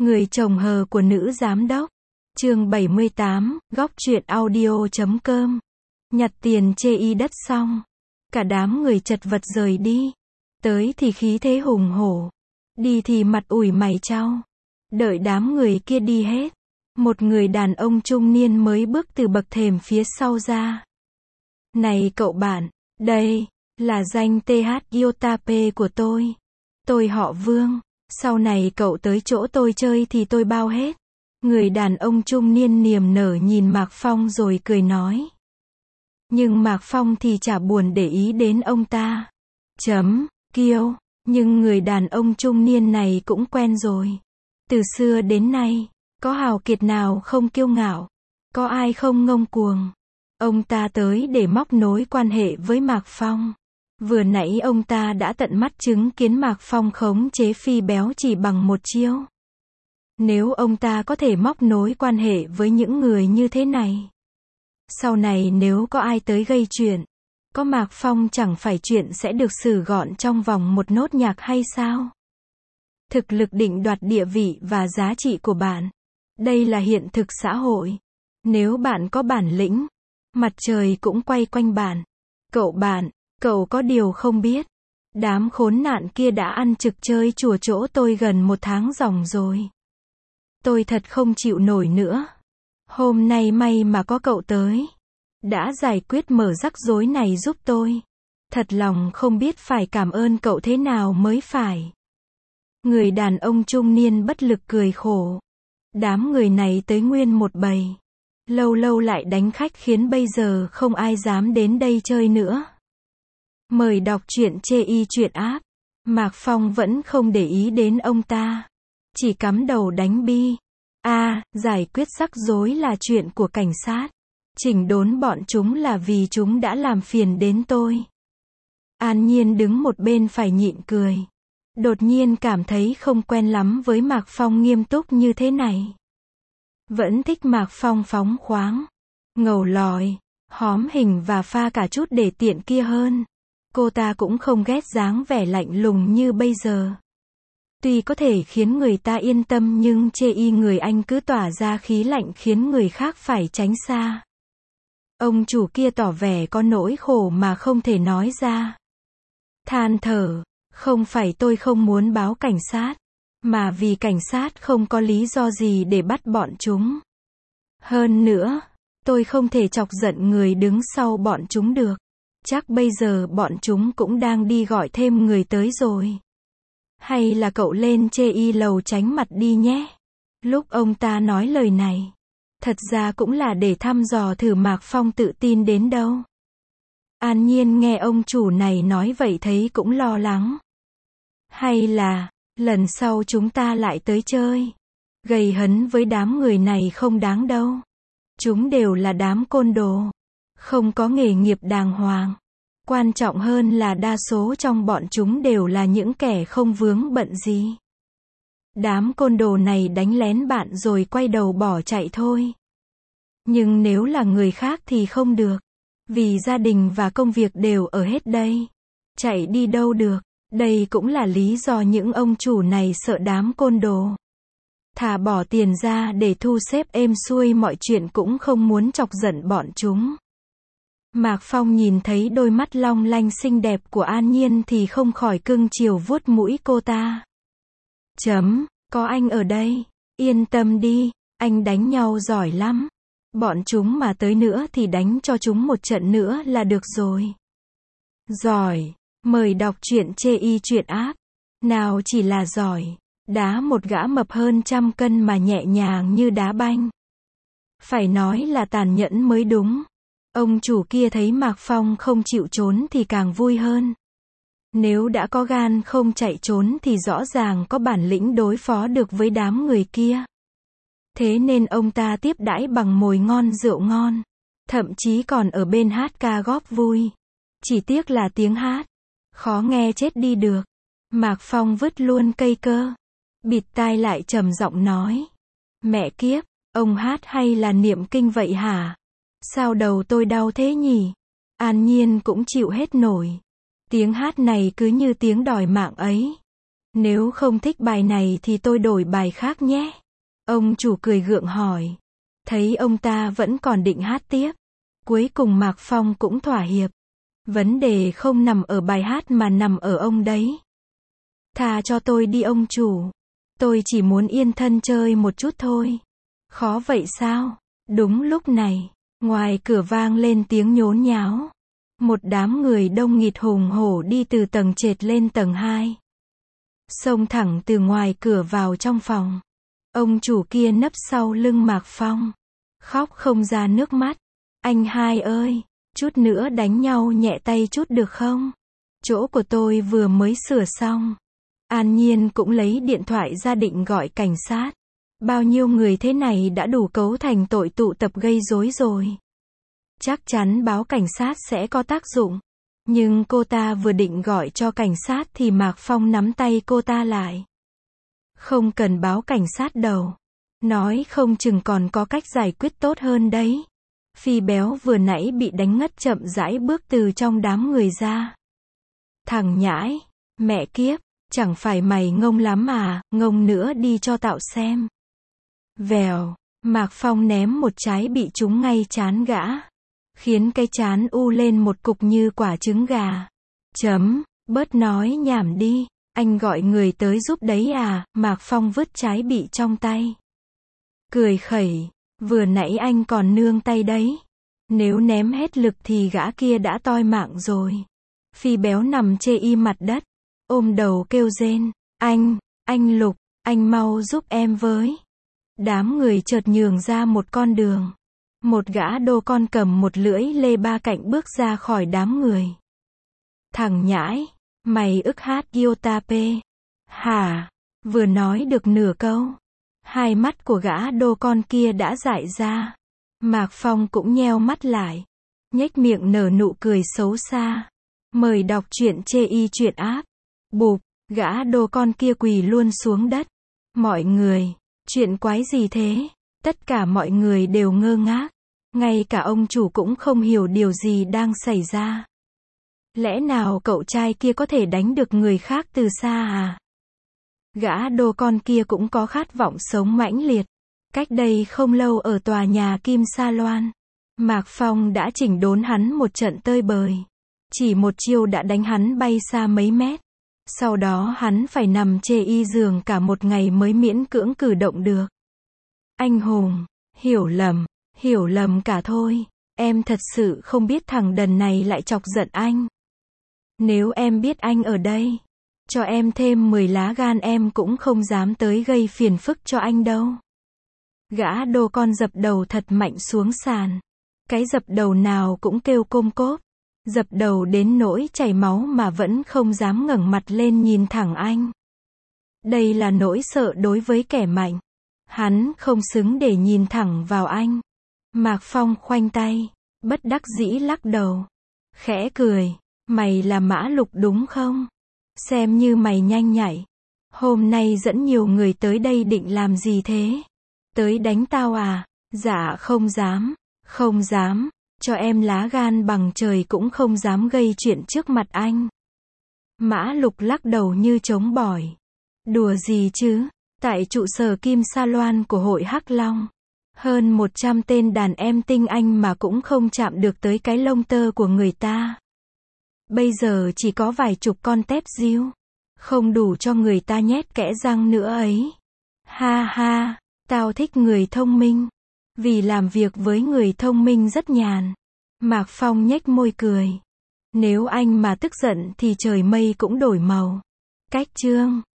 Người chồng hờ của nữ giám đốc. Chương 78, góc truyện audio.com. Nhặt tiền chê y đất xong, cả đám người chật vật rời đi. Tới thì khí thế hùng hổ, đi thì mặt ủi mày chau. Đợi đám người kia đi hết, một người đàn ông trung niên mới bước từ bậc thềm phía sau ra. Này cậu bạn, đây là danh TH Yotape của tôi. Tôi họ Vương, sau này cậu tới chỗ tôi chơi thì tôi bao hết. Người đàn ông trung niên niềm nở nhìn Mạc Phong rồi cười nói. Nhưng Mạc Phong thì chả buồn để ý đến ông ta. Kiêu, nhưng người đàn ông trung niên này cũng quen rồi. Từ xưa đến nay, có hào kiệt nào không kiêu ngạo, có ai không ngông cuồng. Ông ta tới để móc nối quan hệ với Mạc Phong. Vừa nãy ông ta đã tận mắt chứng kiến Mạc Phong khống chế Phi Béo chỉ bằng một chiêu. Nếu ông ta có thể móc nối quan hệ với những người như thế này, sau này nếu có ai tới gây chuyện, có Mạc Phong chẳng phải chuyện sẽ được xử gọn trong vòng một nốt nhạc hay sao? Thực lực định đoạt địa vị và giá trị của bạn. Đây là hiện thực xã hội. Nếu bạn có bản lĩnh, mặt trời cũng quay quanh bạn. Cậu có điều không biết. Đám khốn nạn kia đã ăn trực chơi chùa chỗ tôi gần một tháng ròng rồi. Tôi thật không chịu nổi nữa. Hôm nay may mà có cậu tới, đã giải quyết mở rắc rối này giúp tôi. Thật lòng không biết phải cảm ơn cậu thế nào mới phải. Người đàn ông trung niên bất lực cười khổ. Đám người này tới nguyên một bầy. Lâu lâu lại đánh khách khiến bây giờ không ai dám đến đây chơi nữa. Mời đọc truyện chê y truyện áp. Mạc Phong vẫn không để ý đến ông ta, chỉ cắm đầu đánh bi. Giải quyết rắc rối là chuyện của cảnh sát. Chỉnh đốn bọn chúng là vì chúng đã làm phiền đến tôi. An Nhiên đứng một bên phải nhịn cười. Đột nhiên cảm thấy không quen lắm với Mạc Phong nghiêm túc như thế này. Vẫn thích Mạc Phong phóng khoáng, ngầu lòi, hóm hình và pha cả chút để tiện kia hơn. Cô ta cũng không ghét dáng vẻ lạnh lùng như bây giờ. Tuy có thể khiến người ta yên tâm nhưng chê y người Anh cứ tỏa ra khí lạnh khiến người khác phải tránh xa. Ông chủ kia tỏ vẻ có nỗi khổ mà không thể nói ra. Than thở, không phải tôi không muốn báo cảnh sát, mà vì cảnh sát không có lý do gì để bắt bọn chúng. Hơn nữa, tôi không thể chọc giận người đứng sau bọn chúng được. Chắc bây giờ bọn chúng cũng đang đi gọi thêm người tới rồi. Hay là cậu lên chê y lầu tránh mặt đi nhé. Lúc ông ta nói lời này, thật ra cũng là để thăm dò thử Mạc Phong tự tin đến đâu. An Nhiên nghe ông chủ này nói vậy thấy cũng lo lắng. Hay là, lần sau chúng ta lại tới chơi. Gầy hấn với đám người này không đáng đâu. Chúng đều là đám côn đồ, không có nghề nghiệp đàng hoàng. Quan trọng hơn là đa số trong bọn chúng đều là những kẻ không vướng bận gì. Đám côn đồ này đánh lén bạn rồi quay đầu bỏ chạy thôi. Nhưng nếu là người khác thì không được. Vì gia đình và công việc đều ở hết đây. Chạy đi đâu được. Đây cũng là lý do những ông chủ này sợ đám côn đồ. Thà bỏ tiền ra để thu xếp êm xuôi mọi chuyện cũng không muốn chọc giận bọn chúng. Mạc Phong nhìn thấy đôi mắt long lanh xinh đẹp của An Nhiên thì không khỏi cưng chiều vuốt mũi cô ta. Có anh ở đây, yên tâm đi, anh đánh nhau giỏi lắm. Bọn chúng mà tới nữa thì đánh cho chúng một trận nữa là được rồi. Giỏi, mời đọc truyện chê y truyện áp. Nào chỉ là giỏi, đá một gã mập hơn 100 cân mà nhẹ nhàng như đá banh. Phải nói là tàn nhẫn mới đúng. Ông chủ kia thấy Mạc Phong không chịu trốn thì càng vui hơn. Nếu đã có gan không chạy trốn thì rõ ràng có bản lĩnh đối phó được với đám người kia. Thế nên ông ta tiếp đãi bằng mồi ngon rượu ngon. Thậm chí còn ở bên hát ca góp vui. Chỉ tiếc là tiếng hát khó nghe chết đi được. Mạc Phong vứt luôn cây cơ, bịt tai lại trầm giọng nói. Mẹ kiếp, ông hát hay là niệm kinh vậy hả? Sao đầu tôi đau thế nhỉ? An Nhiên cũng chịu hết nổi. Tiếng hát này cứ như tiếng đòi mạng ấy. Nếu không thích bài này thì tôi đổi bài khác nhé. Ông chủ cười gượng hỏi. Thấy ông ta vẫn còn định hát tiếp. Cuối cùng Mạc Phong cũng thỏa hiệp. Vấn đề không nằm ở bài hát mà nằm ở ông đấy. Thà cho tôi đi ông chủ. Tôi chỉ muốn yên thân chơi một chút thôi. Khó vậy sao? Đúng lúc này, ngoài cửa vang lên tiếng nhốn nháo. Một đám người đông nghịt hùng hổ đi từ tầng trệt lên tầng 2. Xông thẳng từ ngoài cửa vào trong phòng. Ông chủ kia nấp sau lưng Mạc Phong. Khóc không ra nước mắt. Anh hai ơi, chút nữa đánh nhau nhẹ tay chút được không? Chỗ của tôi vừa mới sửa xong. An Nhiên cũng lấy điện thoại ra định gọi cảnh sát. Bao nhiêu người thế này đã đủ cấu thành tội tụ tập gây rối rồi. Chắc chắn báo cảnh sát sẽ có tác dụng. Nhưng cô ta vừa định gọi cho cảnh sát thì Mạc Phong nắm tay cô ta lại. Không cần báo cảnh sát đâu. Nói không chừng còn có cách giải quyết tốt hơn đấy. Phi Béo vừa nãy bị đánh ngất chậm rãi bước từ trong đám người ra. Thằng nhãi, mẹ kiếp, chẳng phải mày ngông lắm à, ngông nữa đi cho tao xem. Vèo, Mạc Phong ném một trái bị trúng ngay trán gã. Khiến cái trán u lên một cục như quả trứng gà. Bớt nói nhảm đi, anh gọi người tới giúp đấy à, Mạc Phong vứt trái bị trong tay. Cười khẩy, vừa nãy anh còn nương tay đấy. Nếu ném hết lực thì gã kia đã toi mạng rồi. Phi Béo nằm chê y mặt đất, ôm đầu kêu rên, anh Lục, anh mau giúp em với. Đám người chợt nhường ra một con đường. Một gã đô con cầm một lưỡi lê ba cạnh bước ra khỏi đám người. Thằng nhãi, mày ức hát Yotape. Hả? Vừa nói được nửa câu. Hai mắt của gã đô con kia đã dại ra. Mạc Phong cũng nheo mắt lại. Nhếch miệng nở nụ cười xấu xa. Mời đọc truyện chê y truyện áp. Bụp, gã đô con kia quỳ luôn xuống đất. Mọi người, chuyện quái gì thế? Tất cả mọi người đều ngơ ngác. Ngay cả ông chủ cũng không hiểu điều gì đang xảy ra. Lẽ nào cậu trai kia có thể đánh được người khác từ xa à? Gã đô con kia cũng có khát vọng sống mãnh liệt. Cách đây không lâu ở tòa nhà Kim Sa Loan, Mạc Phong đã chỉnh đốn hắn một trận tơi bời. Chỉ một chiêu đã đánh hắn bay xa mấy mét. Sau đó hắn phải nằm chê y giường cả một ngày mới miễn cưỡng cử động được. Anh hùng, hiểu lầm cả thôi. Em thật sự không biết thằng đần này lại chọc giận anh. Nếu em biết anh ở đây, cho em thêm 10 lá gan em cũng không dám tới gây phiền phức cho anh đâu. Gã đô con dập đầu thật mạnh xuống sàn. Cái dập đầu nào cũng kêu côm cốp. Dập đầu đến nỗi chảy máu mà vẫn không dám ngẩng mặt lên nhìn thẳng anh. Đây là nỗi sợ đối với kẻ mạnh. Hắn không xứng để nhìn thẳng vào anh. Mạc Phong khoanh tay, bất đắc dĩ lắc đầu. Khẽ cười, mày là Mã Lục đúng không? Xem như mày nhanh nhạy. Hôm nay dẫn nhiều người tới đây định làm gì thế? Tới đánh tao à? Dạ không dám, cho em lá gan bằng trời cũng không dám gây chuyện trước mặt anh. Mã Lục lắc đầu như trống bỏi. Đùa gì chứ? Tại trụ sở Kim Sa Loan của hội Hắc Long, hơn 100 tên đàn em tinh anh mà cũng không chạm được tới cái lông tơ của người ta. Bây giờ chỉ có vài chục con tép diêu, không đủ cho người ta nhét kẽ răng nữa ấy. Ha ha, tao thích người thông minh, vì làm việc với người thông minh rất nhàn. Mạc Phong nhếch môi cười. Nếu anh mà tức giận thì trời mây cũng đổi màu. Cách chương